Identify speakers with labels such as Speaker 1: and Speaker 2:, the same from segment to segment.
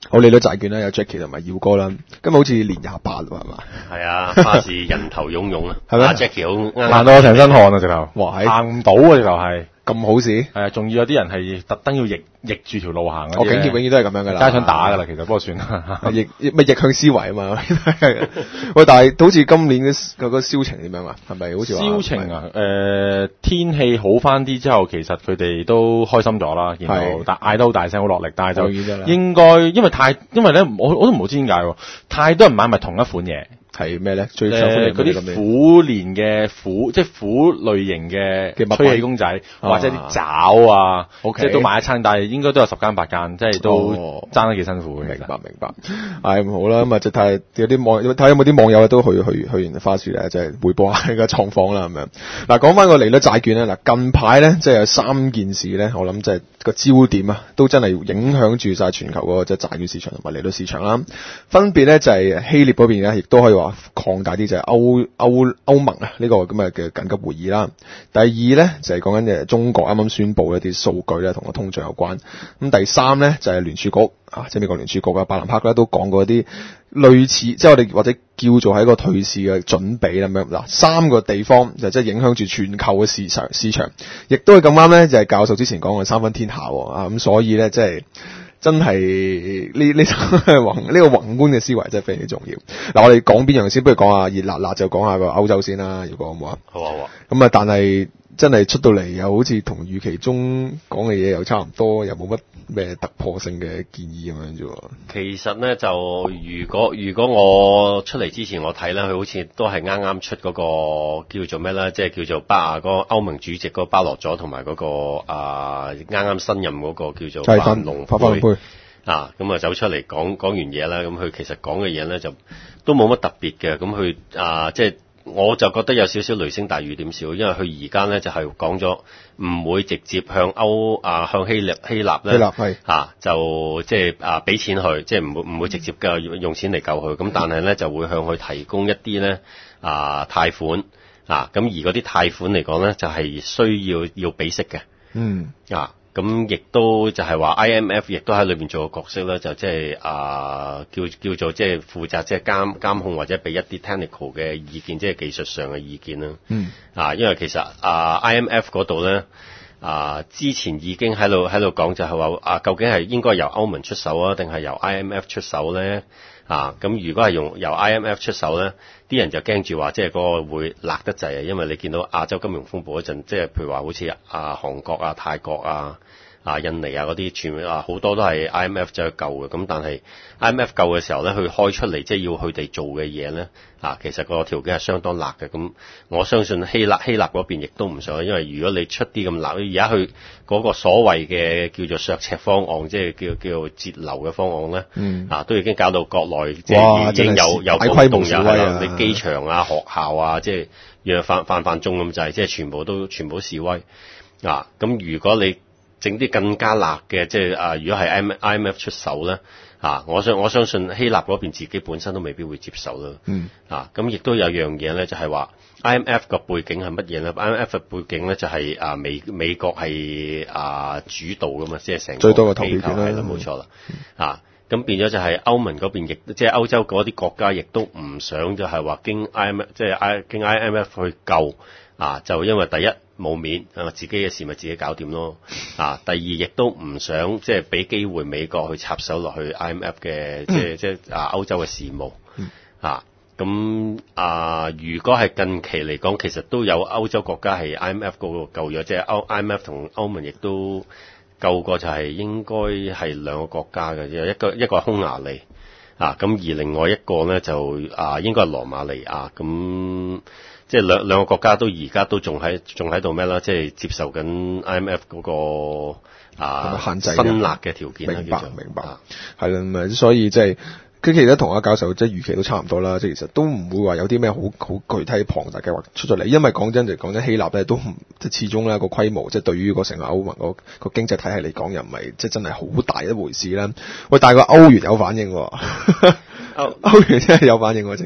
Speaker 1: 好，利率債券啦，有 Jackie 同埋耀哥啦，今日好似年28喎，係嘛？
Speaker 2: 係啊，巴士人頭湧湧啊，
Speaker 1: 係咩
Speaker 2: ？Jackie 好
Speaker 3: 行到我成身汗啊，直頭，
Speaker 1: 哇
Speaker 3: 行唔到啊，直頭係。
Speaker 1: 咁好事？
Speaker 3: 係啊，仲要有啲人係特登要逆住條路行嘅。
Speaker 1: 我警協永遠都係咁樣噶啦，
Speaker 3: 加上打噶啦，其實不過算啦。
Speaker 1: 逆向思維啊嘛。喂，但係好似今年嗰個銷情點樣啊？係咪好似話
Speaker 3: 銷情啊？天氣好翻啲之後，其實佢哋都開心咗啦，然後嗌得好大聲，好落力，但係就應該因為咧，我都唔知點解喎，太多人買埋同一款嘢。
Speaker 1: 係咩咧？最受歡迎
Speaker 3: 嗰啲虎年嘅虎，即係虎類型嘅吹氣公仔，或者啲爪啊，即係都買一餐，但係應該都有10間8間，即係都爭得幾辛苦嘅。
Speaker 1: 明白。係好啦，咁啊就睇有冇啲網友都去完花市咧，即係匯報下個狀況啦咁樣。嗱，講翻個利率債券咧，嗱近排咧即係有3件事咧，我諗即係個焦點啊，都真係影響住晒全球嗰個即係債券市場同埋利率市場啦。分別咧就係希臘嗰邊咧，亦都可以話擴大啲就係歐盟啊呢個咁嘅緊急會議啦。第二咧就係講緊中國啱啱宣布一啲數據咧同個通脹有關。咁第三咧就係聯儲局啊，即係美國聯儲局啊，伯南克咧都講過一啲類似，即係我哋或者叫做係一個退市嘅準備咁樣。嗱，3個地方就即係影響住全球嘅市場，亦都係咁啱咧，就係教授之前講嘅三分天下啊。咁所以咧即係。真係呢個宏觀嘅思維真係非常之重要。嗱，我哋講邊樣先？不如講下熱辣辣，就講下個歐洲先啦。如果好唔好啊？
Speaker 2: 好啊。
Speaker 1: 咁啊，但係真係出到嚟又好似同預期中講嘅嘢又差唔多，又冇乜咩突破性嘅建議咁樣啫。
Speaker 2: 其實咧就如果我出嚟之前我睇咧，佢好似都係啱啱出嗰個叫做咩咧，即係叫做嗰個歐盟主席嗰個巴洛佐同埋嗰個啱啱新任嗰個叫做范龍杯啊，咁啊走出嚟講完嘢啦，咁佢其實講嘅嘢咧就都冇乜特別嘅，咁佢即係。我就覺得有少少雷聲大雨點小，因為佢而家咧就係講咗唔會直接向向希臘咧就即係俾錢佢，即係唔會直接嘅用錢嚟救佢，咁但係咧就會向佢提供一啲咧貸款咁而嗰啲貸款嚟講咧就係需要俾息嘅，咁亦都就係話 IMF 亦都喺裏邊做個角色咧，就即係叫做即係負責即係監控或者俾一啲 technical 嘅意見，即係技術上嘅意見啦。因為其實IMF 嗰度咧之前已經喺度講就係話究竟係應該由歐盟出手啊，定係由 IMF 出手咧？咁如果係由 IMF 出手咧，啲人就驚住話即係嗰個會辣得滯啊，因為你見到亞洲金融風暴嗰陣，即係譬如話好似韓國啊、泰國印尼嗰啲，全部好多都係 IMF 走去救嘅，咁但係 IMF 救嘅時候咧，佢開出嚟即係要佢哋做嘅嘢咧，其實個條件係相當辣嘅。咁我相信希臘嗰邊亦都唔想，因為如果你出啲咁辣，而家佢嗰個所謂嘅叫做削赤方案，即係叫做節流嘅方案咧，都已經搞到國內即係已經有暴動，有你機場學校即係若泛中咁滯，即係全部示威咁如果你整啲更加辣嘅，即係如果係 IMF 出手咧，我相信希臘嗰邊自己本身都未必會接受啦。咁亦都有樣嘢咧，就係話 IMF 個背景係乜嘢咧 ？IMF 嘅背景咧就係美國係主導噶嘛，即係成個
Speaker 1: 最多嘅投票權
Speaker 2: 係啦，冇錯啦。咁變咗就係歐盟嗰邊亦即係歐洲嗰啲國家亦都唔想就係話經 IMF 即係經 IMF 去救就因為第一冇面自己嘅事咪自己搞掂咯第二亦都唔想即係俾機會美國去插手落去 IMF 嘅即係歐洲嘅事務咁如果係近期嚟講，其實都有歐洲國家係 IMF 嗰個救咗，即係IMF 同歐盟亦都救過，就係應該係2個國家嘅，一個係匈牙利咁而另外一個咧就應該係羅馬尼亞咁。即係兩個國家都而家都仲喺度咩啦？即係接受緊 IMF 嗰個
Speaker 1: 限制
Speaker 2: 辛辣嘅條件啦。
Speaker 1: 明白，係啦，咁所以即係佢其實同阿教授即係預期都差唔多啦。即係其實都唔會話有啲咩好具體龐大計劃出咗嚟，因為講真希臘咧都唔即係始終咧個規模，即係對於個成個歐盟個經濟體系嚟講，又唔係即係真係好大一回事啦。喂，但係個歐元有反應喎。歐元真係有反應喎，即刻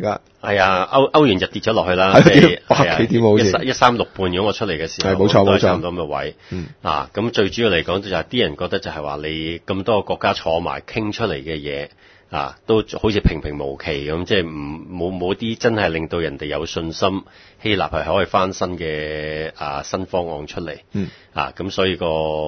Speaker 2: 係啊，歐元就跌咗落去啦，
Speaker 1: 係百幾點好似
Speaker 2: 136半，如果我出嚟嘅時候，
Speaker 1: 係冇錯冇錯，
Speaker 2: 差唔多咁嘅位。咁最主要嚟講就係啲人覺得就係話你咁多個國家坐埋傾出嚟嘅嘢。都好似平平無奇咁，即係冇啲真係令到人哋有信心，希臘係可以翻身嘅新方案出嚟。咁所以個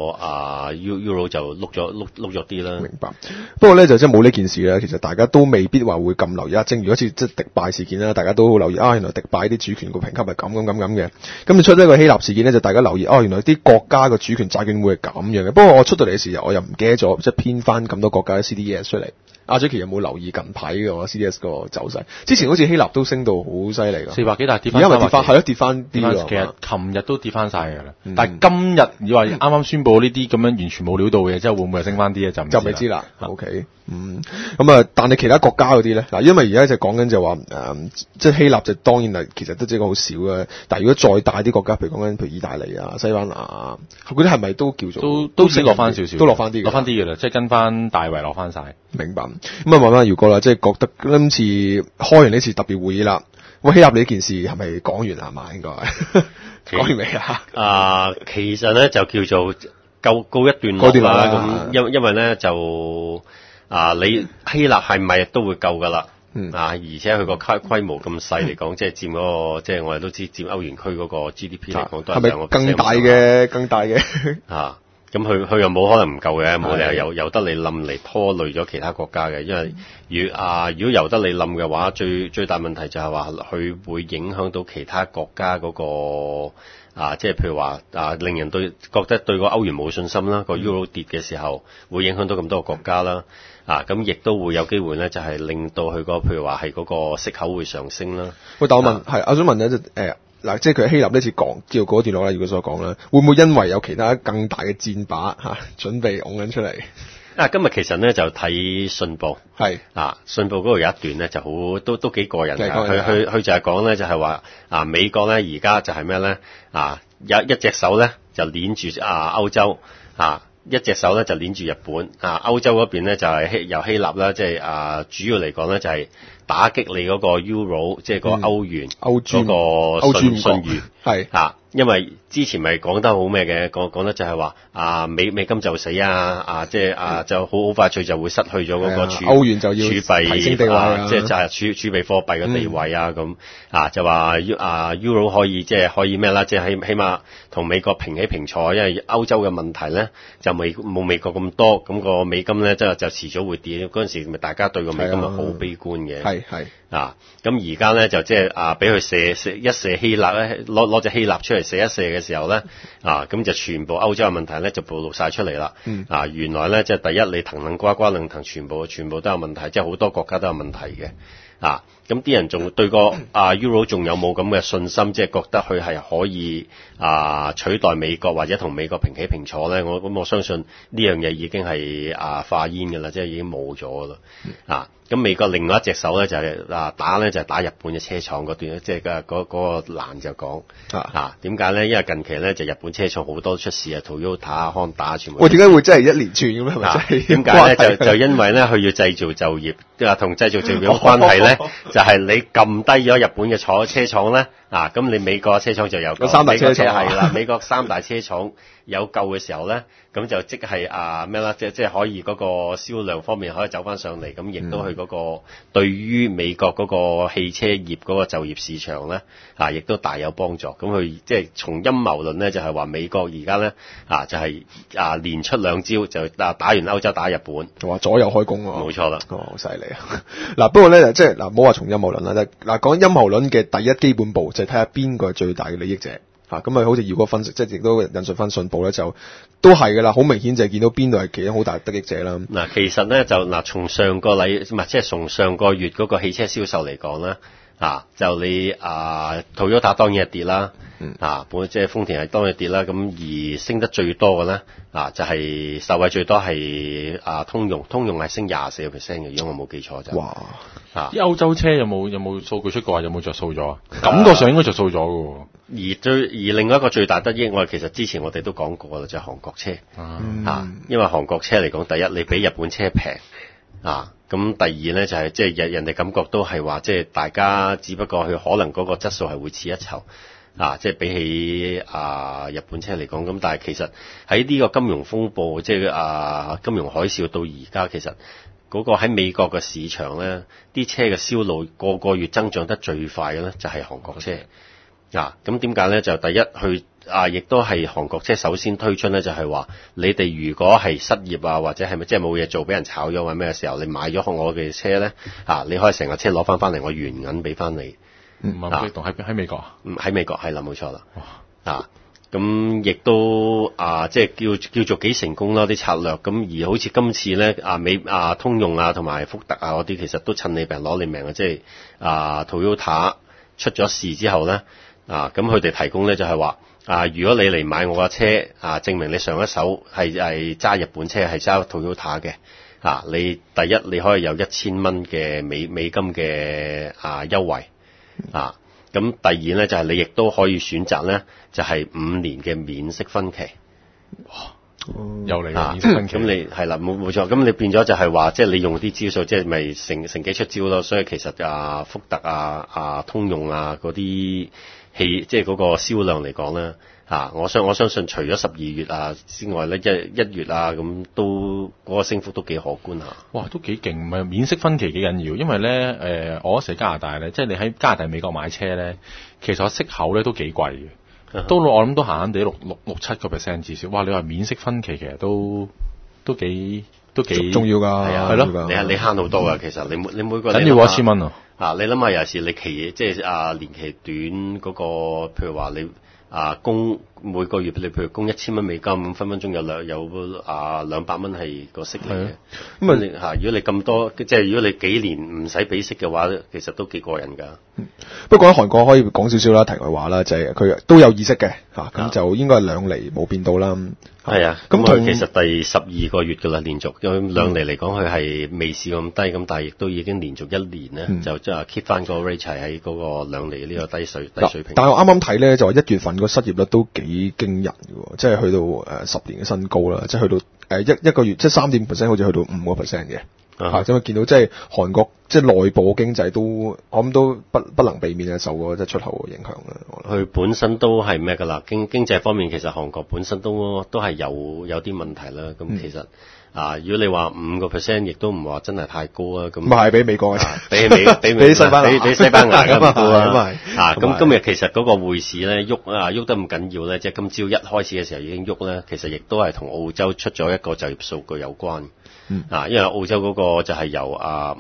Speaker 2: Euro 就碌咗啲啦。
Speaker 1: 明白。不過咧就真係冇呢件事咧，其實大家都未必話會咁留意。正如好似即係迪拜事件啦，大家都好留意原來迪拜啲主權個評級係咁嘅。咁你出咗個希臘事件咧，就大家留意原來啲國家個主權債券會係咁樣嘅。不過我出到嚟嘅時候，我又唔記得咗，即係編翻咁多國家嘅 CDS 出嚟。阿 Jackie 有冇留意近排嘅 CDS 個走勢？之前好似希臘都升到好犀利㗎
Speaker 3: ，400幾，但係跌翻，
Speaker 1: 而家咪跌翻，係咯，跌翻啲。
Speaker 3: 其實琴日都跌翻晒㗎啦。但係今日你話啱啱宣佈呢啲咁樣完全冇料到嘅，即係會唔會升翻啲咧？就
Speaker 1: 未知啦。OK，但係其他國家嗰啲咧，嗱，因為而家就講緊就話即係希臘就當然係其實都只係好少嘅。但係如果再大啲國家，譬如講緊譬如意大利啊、西班牙啊，嗰啲係咪都叫做
Speaker 3: 都升落翻少少，
Speaker 1: 都落翻啲
Speaker 3: 㗎啦，即係跟翻大圍落翻晒。
Speaker 1: 明白。咁問翻姚哥啦，即係覺得今次開完呢次特別會議啦，希臘呢件事係咪講完係嘛？應該講完未啊？
Speaker 2: 其實咧就叫做告一段落啦。咁因為咧就你希臘係咪都會夠㗎啦？而且佢個規模咁細嚟講，即係佔嗰個，即係我哋都知佔歐元區嗰個 GDP 嚟講，都係2%。
Speaker 1: 更大嘅
Speaker 2: 咁佢又冇可能唔夠嘅，冇理由由得你冧嚟拖累咗其他國家嘅，因為如果由得你冧嘅話，最大問題就係話佢會影響到其他國家嗰個即係譬如話令人覺得對個歐元冇信心啦，個 Euro 跌嘅時候會影響到咁多個國家啦，咁亦都會有機會咧，就係令到佢個譬如話係嗰個息口會上升啦。
Speaker 1: 喂，但我問我想問咧嗱，即係佢希臘呢次講叫嗰段落啦，如果所講啦，會唔會因為有其他更大嘅戰靶準備拱緊出嚟？
Speaker 2: 今日其實咧就睇信報，係信報嗰度有一段咧就好都幾過癮嘅，佢就係講咧就係話美國咧而家就係咩咧有一隻手咧就鏈住歐洲一隻手咧就鏈住日本歐洲嗰邊咧就係由希臘啦，即係主要嚟講咧就係打擊你嗰個 Euro， 即係個歐元嗰個信譽係因為之前咪講得好咩嘅，講得就係話美金就死即係就好快脆就會失去咗嗰個
Speaker 1: 歐元就要
Speaker 2: 儲備
Speaker 1: 提升地位
Speaker 2: 即係就係儲備貨幣嘅地位咁就話Euro 可以即係可以咩啦，即係起碼同美國平起平坐，因為歐洲嘅問題咧就冇美國咁多，咁個美金咧就遲早會跌，嗰陣時咪大家對個美金咪好悲觀嘅。係咁而家咧就即係俾佢射希臘咧，攞隻希臘出嚟射一射嘅時候咧，咁就全部歐洲嘅問題咧就暴露晒出嚟啦。原來咧即係第一你藤瓜楞藤全部都有問題，即係好多國家都有問題嘅。咁啲人仲對個Euro 仲有冇咁嘅信心，即係覺得佢係可以取代美國或者同美國平起平坐咧？我相信呢樣嘢已經係化煙㗎啦，即係已經冇咗啦。咁美國另外一隻手咧就係打咧就係打日本嘅車廠嗰段，即係嗰個欄就講點解咧？因為近期咧就日本車廠好多出事Toyota、Honda 全部。
Speaker 1: 喂，點解會真係一連串咁咧？係咪
Speaker 2: 點解咧？就因為咧佢要製造就業，同製造就業有關係咧，就係你撳低咗日本嘅車廠咧，咁你美國車廠就有
Speaker 1: 三大車廠
Speaker 2: 係啦，美國三大車廠有救嘅時候咧，咁就即係咩啦？即係可以嗰個銷量方面可以走翻上嚟，咁亦都去嗰個對於美國嗰個汽車業嗰個就業市場咧，亦都大有幫助。咁佢即係從陰謀論咧，就係話美國而家咧就係連出兩招，就打完歐洲打日本，
Speaker 1: 話左右開弓喎。
Speaker 2: 冇錯啦，
Speaker 1: 好犀利啊！嗱，不過咧即係唔好話從陰謀論啦，嗱講陰謀論嘅第一基本步就係睇下邊個係最大嘅利益者。咁啊，好似姚哥分析，即係亦都引述翻信報咧，就都係噶啦，好明顯就係見到邊度係其中好大得益者啦。
Speaker 2: 其實咧就從上個禮即係從上個月嗰個汽車銷售嚟講咧，就你Toyota當然係跌啦，即係豐田係當然跌啦，咁而升得最多嘅咧，就係受惠最多係通用係升24%嘅，如果我冇記錯就。
Speaker 1: 哇！
Speaker 3: 啲歐洲車有冇數據出過？有冇着數咗？感覺上應該着數咗嘅。
Speaker 2: 而另外一個最大得益，其實之前我哋都講過啦，就係韓國車。因為韓國車嚟講，第一你比日本車平咁咁第二咧就係即係人哋感覺都係話，即係大家只不過佢可能嗰個質素係會次一籌。即係比起日本車嚟講，咁但係其實喺呢個金融風暴，即係金融海嘯到而家，其實嗰個喺美國嘅市場咧，啲車嘅銷路個月增長得最快嘅咧，就係韓國車。咁點解咧？就第一，佢亦都係韓國車首先推出咧，就係話你哋如果係失業或者係咪即係冇嘢做，俾人炒咗或咩嘅時候，你買咗我嘅車咧，你可以成個車攞翻嚟，我原銀俾翻你。
Speaker 3: 喺美國啊？
Speaker 2: 喺美國係啦，冇錯啦。咁亦都即係叫做幾成功啦啲策略。咁而好似今次咧，通用同埋福特嗰啲，其實都趁你病攞你命嘅，即係Toyota 出咗事之後咧，咁佢哋提供咧就係話如果你嚟買我架車證明你上一手係揸日本車，係揸Toyota嘅你第一你可以有1000蚊嘅美金嘅優惠。咁第二咧就係你亦都可以選擇咧，就係5年嘅免息分期。
Speaker 3: 又嚟免息分期。
Speaker 2: 咁你係啦，冇錯。咁你變咗就係話，即係你用啲招數，即係咪乘機出招咯？所以其實福特通用嗰啲即係嗰個銷量嚟講咧，我相信除咗12月之外咧，1月咁都嗰個升幅都幾可觀下。
Speaker 3: 哇，都幾勁！唔係免息分期幾緊要，因為咧我嗰時喺加拿大咧，即係你喺加拿大、美國買車咧，其實個息口咧都幾貴嘅。都我諗都閒閒地6-7% 至少。哇！你話免息分期其實都幾
Speaker 1: 重要㗎，
Speaker 3: 係咯。
Speaker 2: 你慳好多㗎，其實你每個
Speaker 3: 等於1000蚊啊！
Speaker 2: 你諗下有時你即係年期短嗰個，譬如話你供每個月你譬如供1000蚊美金，咁分分鐘有200蚊係個息嚟嘅。咁如果你咁多，即係如果你幾年唔使俾息嘅話，其實都幾過癮㗎。
Speaker 1: 不過喺韓國可以講少少啦，題外話啦，就係佢都有意識嘅咁就應該係2厘冇變到啦。
Speaker 2: 係咁其實第12個月㗎啦，連續2厘嚟講，佢係未試過咁低，咁但係亦都已經連續1年咧，就即係 keep 翻個 rate 喺嗰個2厘呢個低水平。
Speaker 1: 但係我啱啱睇咧，就話1月份個失業率都幾驚人嘅，即係去到10年嘅新高啦，即係去到一個月即係3.5%，好似去到5% 嘅。因為見到即係韓國即係內部經濟都，我諗都不能避免受個即係出口嘅影響啦。
Speaker 2: 佢本身都係咩㗎啦？經濟方面其實韓國本身都係有啲問題啦。咁其實如果你話5%，亦都唔話真係太高啊。咁
Speaker 1: 係比美國
Speaker 2: 比西班牙咁高啊。咁今日其實嗰個匯市咧喐得咁緊要咧，即係今朝一開始嘅時候已經喐咧，其實亦都係同澳洲出咗一個就業數據有關。因為澳洲嗰個就係由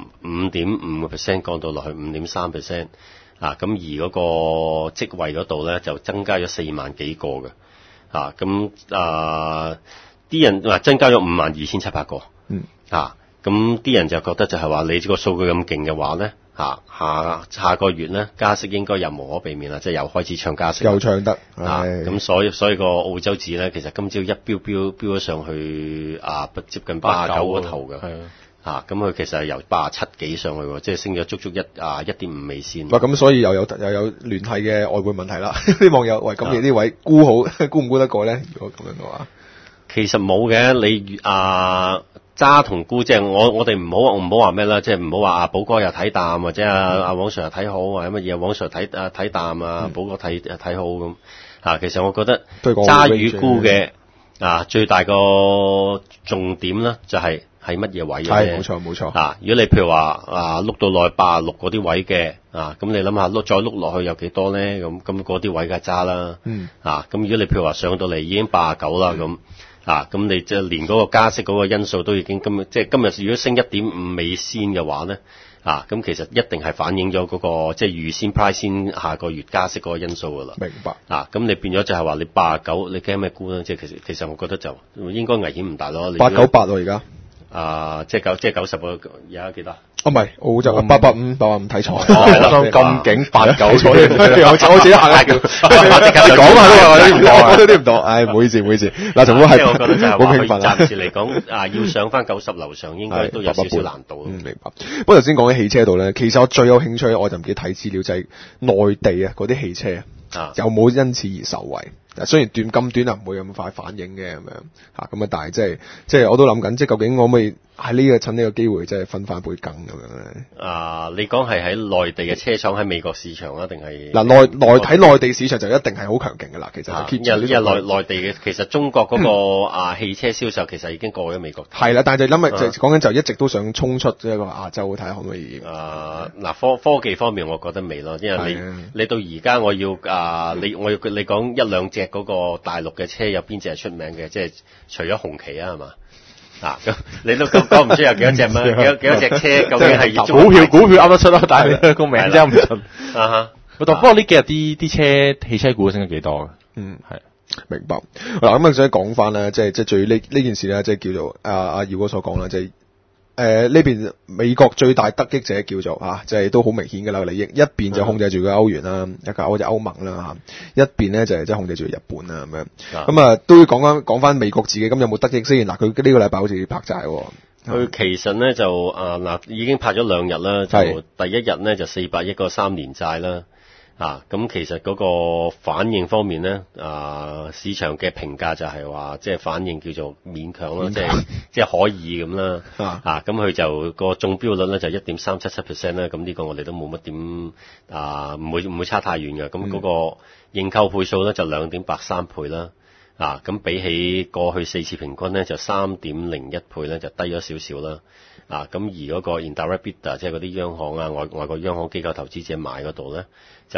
Speaker 2: 5.5% 降到落去5.3%，咁而嗰個職位嗰度咧就增加咗4萬幾個嘅，咁啲人增加咗52,700個，咁啲人就覺得就係話你個數據咁勁嘅話咧，下個月咧加息應該又無可避免啦，即係又開始唱加息，
Speaker 1: 又唱得，
Speaker 2: 咁所以個澳洲紙咧，其實今朝一飆咗上去接近89個頭嘅，咁佢其實係由87幾上去，即係升咗足足1.5美仙。
Speaker 1: 咁所以又有聯繫嘅外匯問題啦。啲網友喂，咁你呢位估唔估得過咧？如果咁樣嘅話，
Speaker 2: 其實冇嘅，你揸同沽，即係我哋唔好話咩啦，即係唔好話寶哥又睇淡，或者王 Sir 又睇好，或者乜嘢王 Sir 睇淡寶哥睇好咁。其實我覺得揸與沽嘅最大個重點咧就係乜嘢位嘅啫。
Speaker 1: 係冇錯。
Speaker 2: 如果你譬如話碌到落去86嗰啲位嘅咁你諗下再碌落去有幾多咧？咁嗰啲位梗係揸啦。咁如果你譬如話上到嚟已經89啦咁。咁你即係連嗰個加息嗰個因素都已經今日如果升1.5美仙嘅話咧，咁其實一定係反映咗嗰個即係預先 price 先下個月加息嗰個因素噶啦。
Speaker 1: 明白。
Speaker 2: 咁你變咗就係話你89，你驚咩沽咧？即係其實我覺得就應該危險唔大咯。
Speaker 1: 898喎而家。
Speaker 2: 即係90個，而家幾多？
Speaker 1: 唔係澳洲885睇錯。
Speaker 3: 咁勁89錯，
Speaker 1: 我自己嚇嗌叫。你講下都話我都啲唔到。唔好意思。嗱，仲係
Speaker 2: 我覺得就係話佢暫時嚟講要上翻90樓上，應該都有少少難度。
Speaker 1: 明白。不過頭先講起汽車度咧，其實我最有興趣，我就唔記得睇資料，就係內地嗰啲汽車有冇因此而受惠？ 雖然咁短啊，唔會咁快反應嘅咁樣嚇，咁啊，但係即係我都諗緊，即係究竟可唔可以喺趁呢個機會，即係分翻杯羹咁樣咧？
Speaker 2: 你講係喺內地嘅車廠喺美國市場啊，定係
Speaker 1: 嗱內地市場就一定係好強勁嘅啦，其實
Speaker 2: 因為內地嘅其實中國嗰個汽車銷售其實已經過咗美國。
Speaker 1: 係啦，但係就諗就講緊就一直都想衝出一個亞洲，睇下可唔可以？
Speaker 2: 科技方面我覺得未咯，因為你到而家我要你講一兩隻嗰個大陸嘅車有邊隻係出名嘅？即係除咗紅旗啊，係嘛？咁你都講唔出有幾多隻咩？幾多隻車究竟係
Speaker 3: 股票噏得出咯，但係你個名真係唔信。不過呢幾日啲汽車股升咗幾多嘅？係
Speaker 1: 明白。嗱咁想講翻咧，即係最呢件事咧，即係叫做阿耀哥所講啦，即係。呢邊美國最大得益者叫做即係都好明顯嘅啦，利益一邊就控制住個歐元啦，一個歐盟啦一邊咧就係即係控制住日本啦咁樣。咁啊都要講翻美國自己咁有冇得益先？嗱，佢呢個禮拜好似拍債喎。
Speaker 2: 佢其實咧就已經拍咗2日啦，就第一日咧就400億個3年債啦。咁其實嗰個反應方面咧，市場嘅評價就係話，即係反應叫做勉強啦，即係可以咁啦。咁佢就個中標率咧就 1.377% 啦，咁呢個我哋都冇乜點唔會差太遠嘅。咁嗰個認購倍數咧就 2.83 倍啦。咁比起過去4次平均咧就 3.01 倍咧就低咗少少啦。咁而嗰個 indirect bidder 即係嗰啲央行外國央行機構投資者買嗰度咧就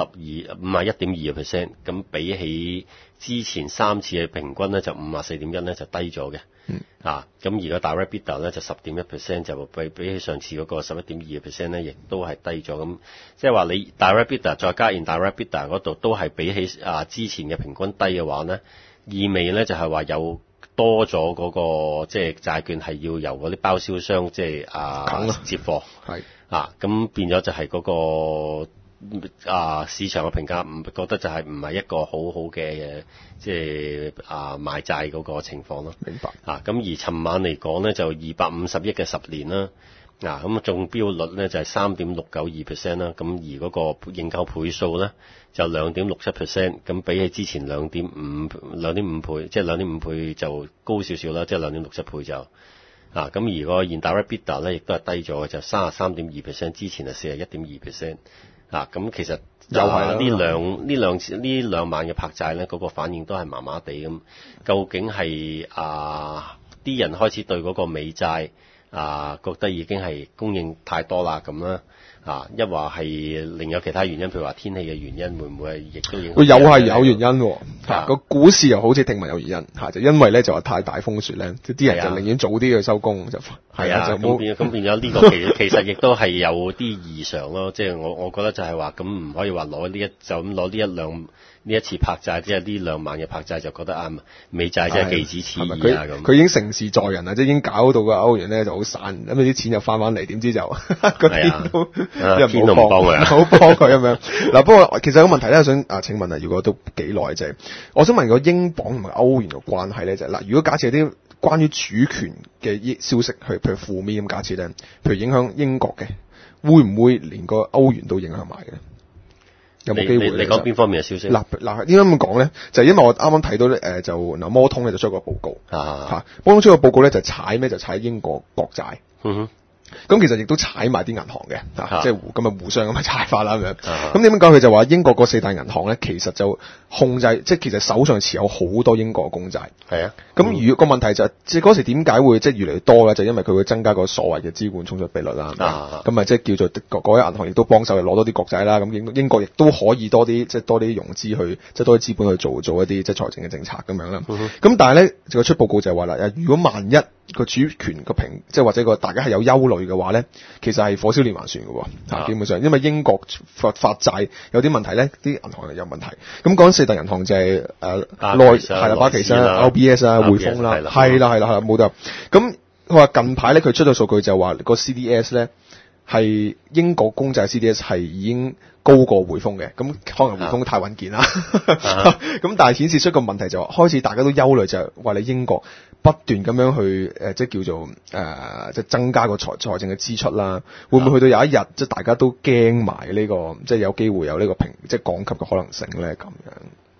Speaker 2: 51.2%， 咁比起之前3次嘅平均咧就 54.1 咧就低咗嘅。咁而個 direct bidder 咧就 10.1%， 就比起上次嗰個 11.2% 咧亦都係低咗。咁即係話你 direct bidder 再加 indirect bidder 嗰度都係比起之前嘅平均低嘅話咧，意味咧就係話有多咗嗰個即係債券係要由嗰啲包銷商即係接貨。咁變咗就係嗰個市場嘅評價唔覺得就係唔係一個好好嘅即係賣債嗰個情況咯。
Speaker 1: 明白。
Speaker 2: 咁而尋晚嚟講咧就250億嘅10年啦。咁中標率咧就係 3.692% 啦。咁而嗰個認購倍數咧就 2.67%， 咁比起之前 2.5倍，即係 2.5 倍就高少少啦，即係 2.67 倍就。咁而個現 direct bidder 咧亦都係低咗嘅，就 33.2%， 之前係 41.2%。咁其實又係呢兩晚嘅拍債咧，嗰個反應都係麻麻地咁。究竟係啲人開始對嗰個美債覺得已經係供應太多啦咁啦。一話係另有其他原因，譬如話天氣嘅原因，會唔會係亦都影響？
Speaker 1: 又係有原因個股市又好似聽聞有原因就因為咧就話太大風雪咧，啲人就寧願早啲去收工就
Speaker 2: 咁變咗呢個其實亦都係有啲異常咯。即係我覺得就係話咁唔可以話攞呢一次拍債，即係呢2晚嘅拍債就覺得美債真係寄子似意咁。
Speaker 1: 佢已經成事在人啦，即係已經搞到個歐元咧就好散，咁啲錢又翻嚟，點知就嗰啲都
Speaker 2: 邊都唔幫佢，
Speaker 1: 好幫佢咁樣。嗱，不過其實有個問題咧，想請問如果都幾耐啫？我想問個英鎊同埋歐元嘅關係咧，就嗱，如果假設有啲關於主權嘅消息，譬如負面咁假設咧，譬如影響英國嘅，會唔會連個歐元都影響埋嘅？有冇機會？
Speaker 2: 你講邊方面嘅消息？
Speaker 1: 嗱，點解咁講咧？就係因為我啱啱睇到咧，就摩通咧就出個報告，摩通出個報告咧就踩咩？就踩英國國債。咁其實亦都踩埋啲銀行嘅，即係咁啊互相咁去踩法啦咁樣。咁點樣講？佢就話英國嗰4大銀行咧，其實就控制，即係其實手上持有好多英國公債。係啊。咁如果個問題就係，即係嗰時點解會即係越嚟越多咧？就因為佢會增加個所謂嘅資本充足比率啦。咁即係叫做嗰啲銀行亦都幫手攞多啲國債啦。咁英國亦都可以多啲即係多啲融資去，即係多啲資本去做一啲即係財政嘅政策咁樣啦。咁但係咧，個出報告就係話啦，如果萬一個主權個即係或者個大家係有憂慮嘅話咧，其實係火燒連環船嘅喎。基本上，因為英國發債有啲問題咧，啲銀行有問題。咁講4大銀行就係巴其山、RBS 啊、匯豐啦，係啦，冇得。咁佢話近排咧，佢出咗數據就話個 CDS 咧係英國公債 CDS 係已經高過匯豐嘅，咁可能匯豐太穩健啦。咁但係顯示出個問題就開始大家都憂慮，就係話你英國不斷咁樣去即係叫做即係增加個財政嘅支出啦，會唔會去到有一日即係大家都驚埋呢個即係有機會有呢個即係降級嘅可能性咧咁樣？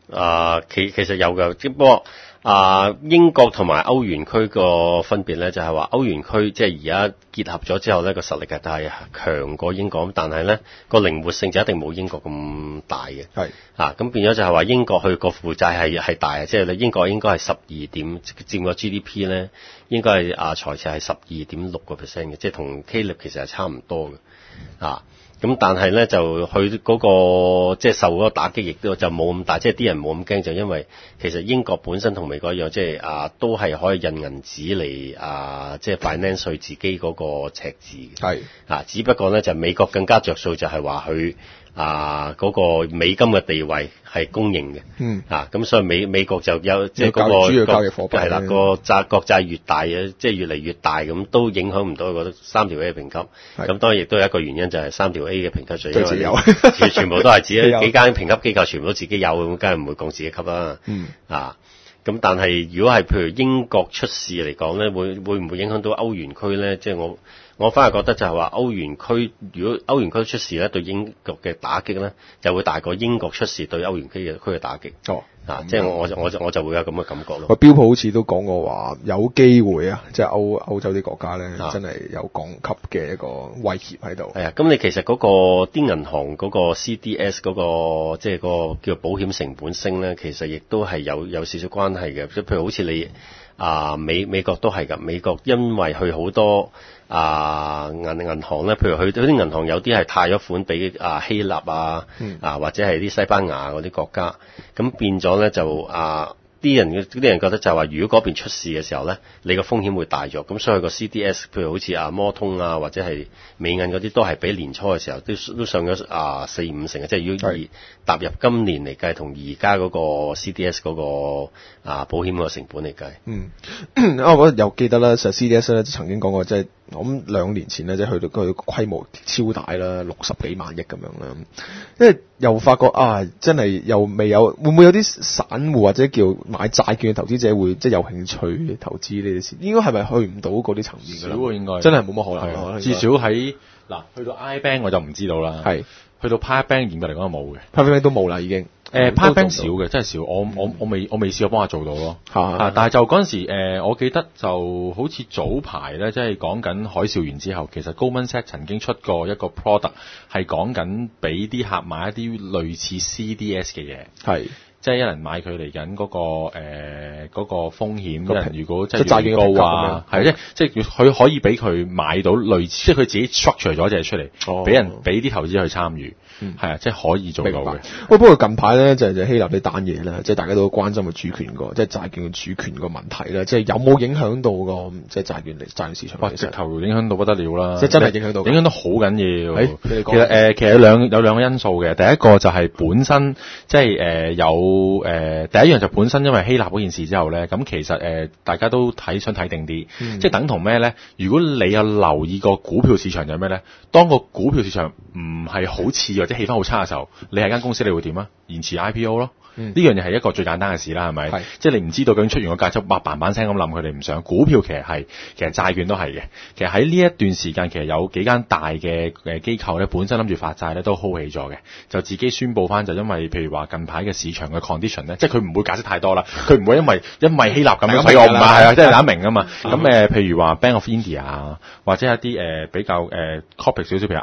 Speaker 2: 其實有嘅，只不過英國同埋歐元區個分別咧，就係話歐元區即係而家結合咗之後咧，個實力係強過英國，但係咧個靈活性就一定冇英國咁大嘅。係咁變咗就係話英國佢個負債係大啊，即係你英國應該係12點佔個 GDP 咧，應該係財赤係12.6%嘅，即係同希臘其實係差唔多嘅。咁但係咧就佢嗰個即係受嗰個打擊，亦都就冇咁大，即係啲人冇咁驚，就因為其實英國本身同美國一樣，即係都係可以印銀紙嚟即係 finance 佢自己嗰個赤字嘅。係只不過咧就美國更加着數，就係話佢嗰個美金嘅地位係公認嘅。咁所以美國就有即係嗰個主要交易貨幣係啦，國債越大嘅，即係越嚟越大咁，都影響唔到嗰3條 A 嘅評級。咁當然亦都有一個原因，就係3條 A 嘅評級最自己有，全部都係自己幾間評級機構全部都自己有，咁梗係唔會降自己級啦。咁但係如果係譬如英國出事嚟講咧，會唔會影響到歐元區咧？即係我反而覺得就係話歐元區，如果歐元區出事咧，對英國嘅打擊咧，就會大過英國出事對歐元區嘅打擊。即係我就會有咁嘅感覺咯。
Speaker 1: 個標普好似都講過話，有機會啊，即係歐洲啲國家咧，真係有降級嘅一個威脅喺度。
Speaker 2: 係啊，咁你其實嗰個啲銀行嗰個 CDS 嗰個即係個叫保險成本升咧，其實亦都係有少少關係嘅。即係譬如好似你美國都係㗎，美國因為佢好多銀行咧，譬如佢啲銀行有啲係貸咗款俾希臘或者係啲西班牙嗰啲國家，咁變咗咧就啲人覺得就係話，如果嗰邊出事嘅時候咧，你個風險會大咗，咁所以個 CDS 譬如好似摩通或者係美銀嗰啲，都係比年初嘅時候都上咗4-5成嘅，即係如果踏入今年嚟計，同而家嗰個 CDS 嗰個保險嗰個成本嚟計。
Speaker 1: 我又記得啦，實 CDS 咧曾經講過，即係我諗2年前咧，即係去到佢規模超大啦，60幾萬億咁樣啦，因為又發覺真係又未有，會唔會有啲散戶或者叫買債券嘅投資者會即係有興趣投資呢啲事？應該係咪去唔到嗰啲層面㗎啦？
Speaker 3: 少應該
Speaker 1: 真係冇乜可能。
Speaker 3: 至少喺去到 iBank 我就唔知道啦。係去到 PayBank 嚴格嚟講就冇嘅
Speaker 1: ，PayBank 都冇啦已經。
Speaker 3: PayBank 少嘅，真係少。我未試過幫下做到咯。但係就嗰陣時我記得就好似早排咧，即係講緊海嘯完之後，其實 Goldman Sachs 曾經出過一個 product 係講緊俾啲客買一啲類似 CDS 嘅嘢。係。即係一人買佢嚟緊嗰個風險，一人如果即係債券高係即係佢可以俾佢買到類似，即係佢自己 structure 咗隻出嚟，俾啲投資者去參與，係即係可以做到嘅。
Speaker 1: 不過近排咧就希臘呢單嘢啦，即係大家都關心個主權個，即係債券嘅主權個問題啦，即係有冇影響到個即係債券市場？
Speaker 3: 直頭影響到不得了啦！
Speaker 1: 即係真係影響到好
Speaker 3: 緊要。其實有兩個因素嘅，第一個就係本身即係有。第一樣就本身因為希臘嗰件事之後咧，咁其實大家都想睇定啲，即係等同咩咧？如果你有留意個股票市場就係咩咧？當個股票市場唔係好似或者氣氛好差嘅時候，你係間公司你會點啊？延遲 IPO 咯。呢樣嘢係一個最簡單嘅事啦，係咪？即係你唔知道究竟出完個價就嘭聲咁冧，佢哋唔上股票其實債券都係嘅。其實喺呢一段時間，其實有幾間大嘅機構咧，本身諗住發債咧都 hold 起咗嘅，就自己宣佈翻就因為譬如話近排嘅市場嘅 condition 咧，即係佢唔會解釋太多啦，佢唔會因為希臘咁樣，所以我唔係即係大家明啊嘛。咁譬如話 Bank of India 或者一啲比較corporate 少少，譬如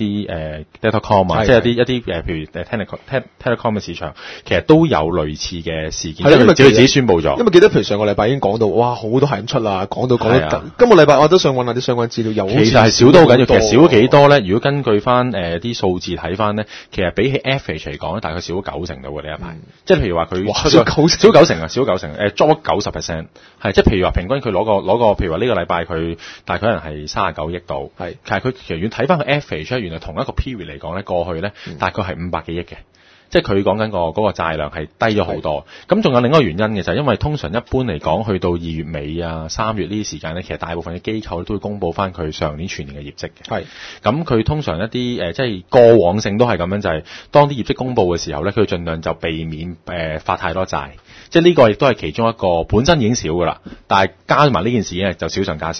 Speaker 3: ITC Datacom 即係一啲譬如Telecom 嘅市場，其實都有類似嘅事件，因為佢自己宣佈咗。
Speaker 1: 因為記得譬如上個禮拜已經講到，哇好多係咁出啦，講到今個禮拜我都想揾下啲相關資料，
Speaker 3: 其實係少都好緊要。其實少咗幾多咧？如果根據翻啲數字睇翻咧，其實比起 average 嚟講咧，大概少咗90%到嘅呢一排。即係譬如話佢少9成啊，少9成，drop 90%。係即係譬如話平均佢攞個，譬如話呢個禮拜佢大概可能係39億度。係，其實佢其實睇翻個 average 原來同一個 period 嚟講咧，過去咧大概係500幾億嘅。即係佢講緊嗰個債量係低咗好多，咁仲有另一個原因嘅就係因為通常一般嚟講，去到2月尾啊、3月呢啲時間咧，其實大部分嘅機構都會公佈翻佢上年全年嘅業績嘅。係，咁佢通常一啲即係過往性都係咁樣，就係當啲業績公佈嘅時候咧，佢盡量就避免發太多債。即係呢個亦都係其中一個本身已經少㗎啦，但係加埋呢件事咧就少上加少。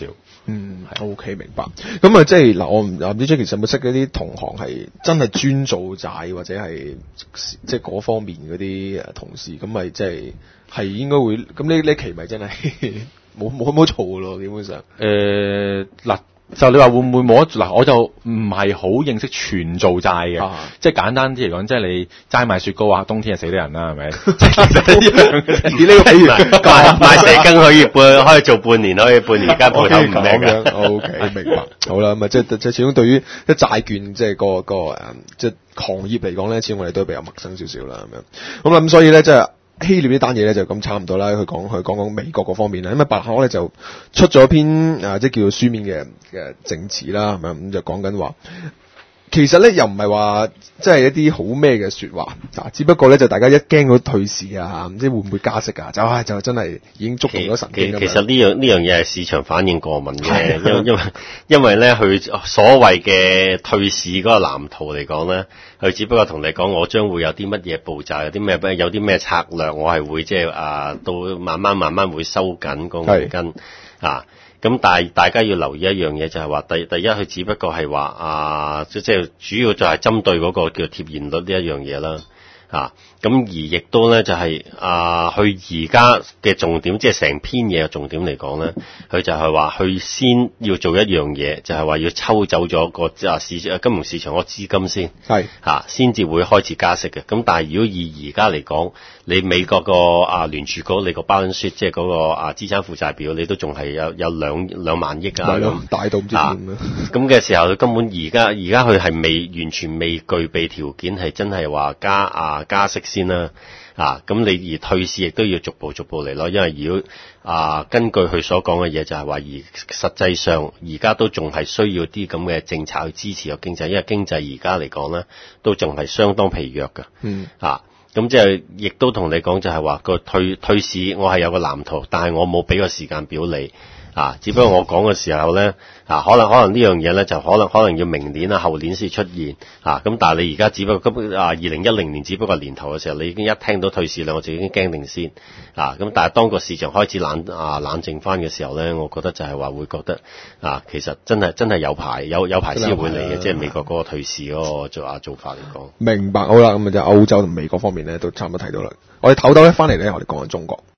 Speaker 1: OK 明白。咁啊，即係嗱，我唔知 Jackie 有冇識嗰啲同行係真係專做債或者係即係嗰方面嗰啲同事，咁咪即係應該會咁呢期咪真係冇嘈咯，基本上。
Speaker 3: 嗱。就你話會唔會冇得嗱？我就唔係好認識全做債嘅，即係簡單啲嚟講，即係你齋賣雪糕啊，冬天係死啲人啦，係咪？其實一樣嘅。以呢個比喻，
Speaker 2: 賣蛇羹可以做半年，可以半年間鋪頭唔咩嘅。
Speaker 1: OK， 明白。好啦，咁啊，即係始終對於一債券即係個即係行業嚟講咧，始終我哋都比較陌生少少啦，咁樣。咁所以咧即係。希臘呢單嘢咧就咁差唔多啦，佢講美國嗰方面啦，咁啊白可咧就出咗篇即係叫做書面嘅證詞啦，係咪咁就講緊話，其實咧又唔係話即係一啲好咩嘅說話，只不過咧就大家一驚到退市啊，唔知會唔會加息啊，就真係已經觸動咗神經。
Speaker 2: 其實呢樣嘢係市場反應過敏嘅，因為咧佢所謂嘅退市嗰個藍圖嚟講咧。佢只不過同你講，我將會有啲乜嘢步驟，有啲咩策略，我係會即係到慢慢會收緊個銀根啊。咁但係大家要留意一樣嘢，就係話第一，佢只不過係話即係主要就係針對嗰個叫貼現率呢一樣嘢啦。咁而亦都咧就係佢而家嘅重點，即係成篇嘢嘅重點嚟講咧，佢就係話佢先要做一樣嘢，就係話要抽走咗個金融市場嗰資金先，先至會開始加息嘅。咁但係如果以而家嚟講，你美國個聯儲局你個 balance sheet 即係嗰個資產負債表，你都仲係有兩萬億咁
Speaker 1: 大到唔知點
Speaker 2: 咁嘅時候，佢根本而家佢係完全未具備條件，係真係話加息先啦。咁你而退市亦都要逐步嚟咯，因為如果根據佢所講嘅嘢，就係話而實際上而家都仲係需要啲咁嘅政策去支持個經濟，因為經濟而家嚟講咧都仲係相當疲弱㗎。咁即係亦都同你講，就係話個退市我係有個藍圖，但係我冇俾個時間表你。只不過我講嘅時候咧，可能呢樣嘢咧就可能要明年後年先出現，咁但係你而家只不過2010年只不過年頭嘅時候，你已經一聽到退市兩個字已經驚定先，咁但係當個市場開始冷靜翻嘅時候咧，我覺得就係話會覺得其實真係有排先會嚟嘅，即係美國嗰個退市嗰個做法嚟講。
Speaker 1: 明白，好啦，咁就歐洲同美國方面咧都差唔多睇到啦。我哋唞咧翻嚟咧，我哋講緊中國。